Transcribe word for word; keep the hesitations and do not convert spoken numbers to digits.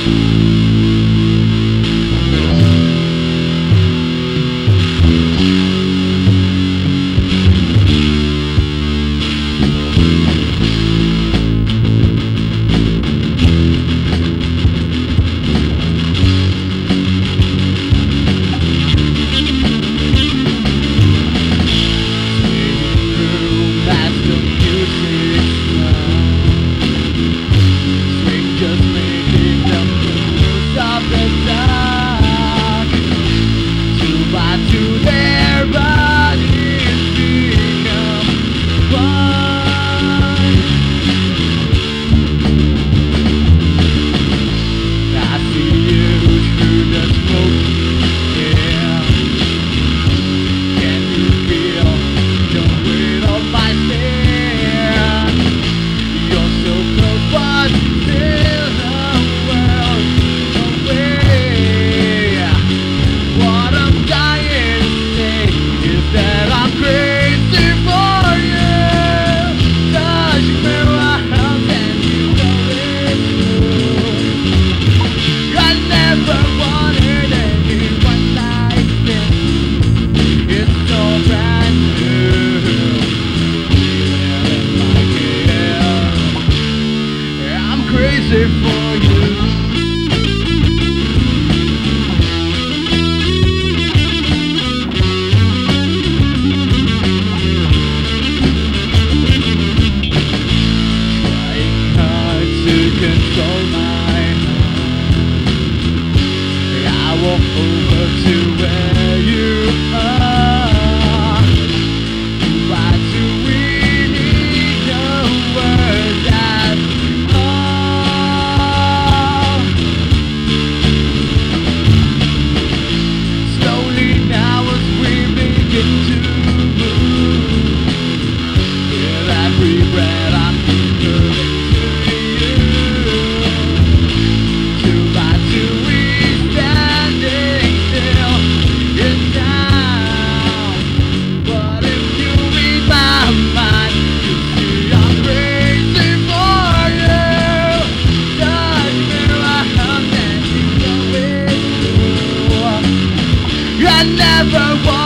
crazy for you. Trying hard to control my mind, I walk over to where you are. Why do we need no words at all? Slowly now as we begin to move, with every breath I'm deeper into you. To why do we standing still in time? But if you read my mind, you see I'm crazy for you. Touch me right and you know it's true. I never want